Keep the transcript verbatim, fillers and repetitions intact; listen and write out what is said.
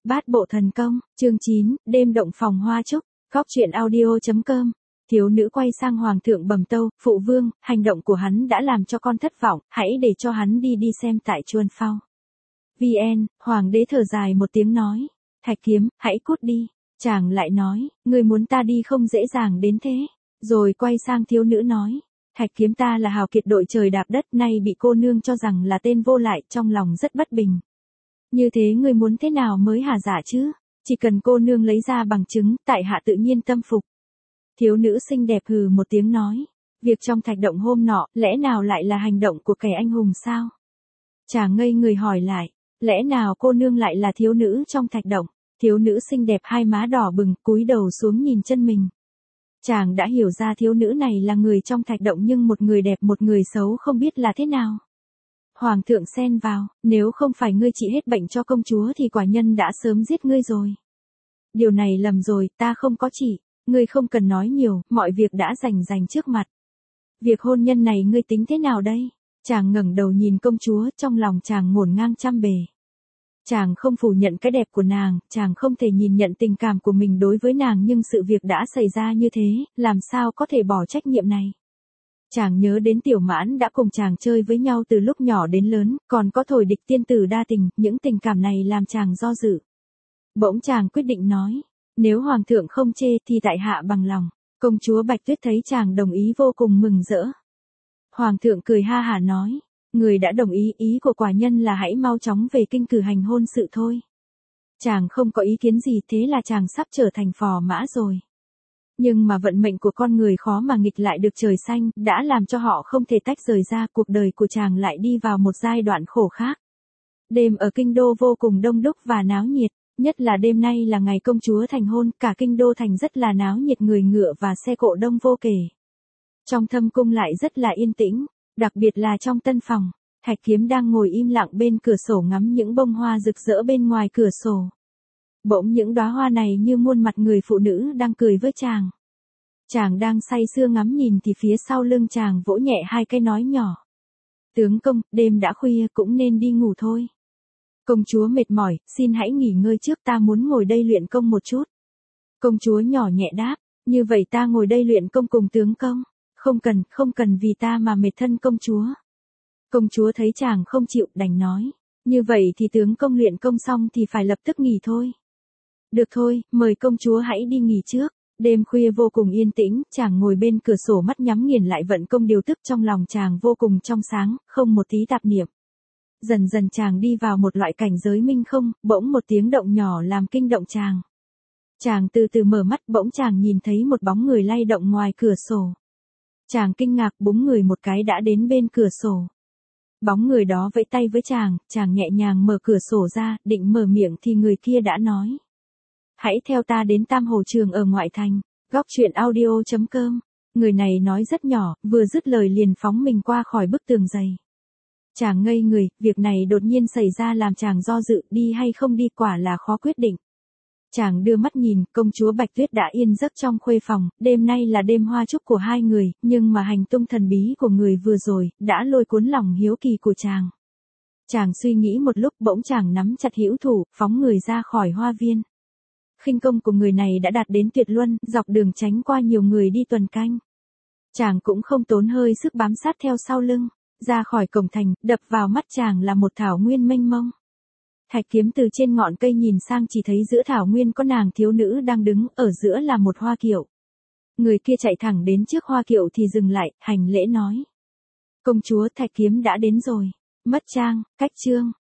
Bát bộ thần công, chương chín, đêm động phòng hoa trúc, góc truyện audio chấm com. Thiếu nữ quay sang hoàng thượng bẩm tâu, phụ vương, hành động của hắn đã làm cho con thất vọng, hãy để cho hắn đi đi xem tại Chuân Phao. vê en, hoàng đế thở dài một tiếng nói, Thạch Kiếm, hãy cút đi. Chàng lại nói, người muốn ta đi không dễ dàng đến thế. Rồi quay sang thiếu nữ nói, Thạch Kiếm ta là hào kiệt đội trời đạp đất, nay bị cô nương cho rằng là tên vô lại, trong lòng rất bất bình. Như thế ngươi muốn thế nào mới hả dạ chứ? Chỉ cần cô nương lấy ra bằng chứng, tại hạ tự nhiên tâm phục. Thiếu nữ xinh đẹp hừ một tiếng nói, việc trong thạch động hôm nọ, lẽ nào lại là hành động của kẻ anh hùng sao? Chàng ngây người hỏi lại, lẽ nào cô nương lại là thiếu nữ trong thạch động? Thiếu nữ xinh đẹp hai má đỏ bừng, cúi đầu xuống nhìn chân mình. Chàng đã hiểu ra thiếu nữ này là người trong thạch động, nhưng một người đẹp một người xấu không biết là thế nào. Hoàng thượng xen vào, nếu không phải ngươi trị hết bệnh cho công chúa thì quả nhân đã sớm giết ngươi rồi. Điều này lầm rồi, ta không có trị, ngươi không cần nói nhiều, mọi việc đã rành rành trước mặt. Việc hôn nhân này ngươi tính thế nào đây? Chàng ngẩng đầu nhìn công chúa, trong lòng chàng ngổn ngang trăm bề. Chàng không phủ nhận cái đẹp của nàng, chàng không thể nhìn nhận tình cảm của mình đối với nàng, nhưng sự việc đã xảy ra như thế, làm sao có thể bỏ trách nhiệm này. Chàng nhớ đến Tiểu Mãn đã cùng chàng chơi với nhau từ lúc nhỏ đến lớn, còn có Thổi Địch tiên tử đa tình, những tình cảm này làm chàng do dự. Bỗng chàng quyết định nói, nếu hoàng thượng không chê thì tại hạ bằng lòng. Công chúa Bạch Tuyết thấy chàng đồng ý vô cùng mừng rỡ. Hoàng thượng cười ha hả nói, người đã đồng ý, ý của quả nhân là hãy mau chóng về kinh cử hành hôn sự thôi. Chàng không có ý kiến gì, thế là chàng sắp trở thành phò mã rồi. Nhưng mà vận mệnh của con người khó mà nghịch lại được, trời xanh đã làm cho họ không thể tách rời ra, cuộc đời của chàng lại đi vào một giai đoạn khổ khác. Đêm ở kinh đô vô cùng đông đúc và náo nhiệt, nhất là đêm nay là ngày công chúa thành hôn, cả kinh đô thành rất là náo nhiệt, người ngựa và xe cộ đông vô kể. Trong thâm cung lại rất là yên tĩnh, đặc biệt là trong tân phòng, Thạch Kiếm đang ngồi im lặng bên cửa sổ ngắm những bông hoa rực rỡ bên ngoài cửa sổ. Bỗng những đóa hoa này như muôn mặt người phụ nữ đang cười với chàng. Chàng đang say sưa ngắm nhìn thì phía sau lưng chàng vỗ nhẹ hai cái nói nhỏ. Tướng công, đêm đã khuya cũng nên đi ngủ thôi. Công chúa mệt mỏi, xin hãy nghỉ ngơi trước, ta muốn ngồi đây luyện công một chút. Công chúa nhỏ nhẹ đáp, như vậy ta ngồi đây luyện công cùng tướng công. Không cần, không cần vì ta mà mệt thân công chúa. Công chúa thấy chàng không chịu, đành nói, như vậy thì tướng công luyện công xong thì phải lập tức nghỉ thôi. Được thôi, mời công chúa hãy đi nghỉ trước. Đêm khuya vô cùng yên tĩnh, chàng ngồi bên cửa sổ mắt nhắm nghiền lại vận công điều tức, trong lòng chàng vô cùng trong sáng, không một tí tạp niệm. Dần dần chàng đi vào một loại cảnh giới minh không, bỗng một tiếng động nhỏ làm kinh động chàng. Chàng từ từ mở mắt, bỗng chàng nhìn thấy một bóng người lay động ngoài cửa sổ. Chàng kinh ngạc búng người một cái đã đến bên cửa sổ. Bóng người đó vẫy tay với chàng, chàng nhẹ nhàng mở cửa sổ ra, định mở miệng thì người kia đã nói. Hãy theo ta đến Tam Hồ Trường ở ngoại thành, góc truyện audio chấm com. Người này nói rất nhỏ, vừa dứt lời liền phóng mình qua khỏi bức tường dày. Chàng ngây người, việc này đột nhiên xảy ra làm chàng do dự, đi hay không đi quả là khó quyết định. Chàng đưa mắt nhìn, công chúa Bạch Tuyết đã yên giấc trong khuê phòng, đêm nay là đêm hoa chúc của hai người, nhưng mà hành tung thần bí của người vừa rồi, đã lôi cuốn lòng hiếu kỳ của chàng. Chàng suy nghĩ một lúc, bỗng chàng nắm chặt hữu thủ, phóng người ra khỏi hoa viên. Khinh công của người này đã đạt đến tuyệt luân, dọc đường tránh qua nhiều người đi tuần canh. Chàng cũng không tốn hơi sức bám sát theo sau lưng, ra khỏi cổng thành, đập vào mắt chàng là một thảo nguyên mênh mông. Thạch Kiếm từ trên ngọn cây nhìn sang chỉ thấy giữa thảo nguyên có nàng thiếu nữ đang đứng, ở giữa là một hoa kiệu. Người kia chạy thẳng đến trước hoa kiệu thì dừng lại, hành lễ nói. Công chúa, Thạch Kiếm đã đến rồi. Mất trang, cách chương.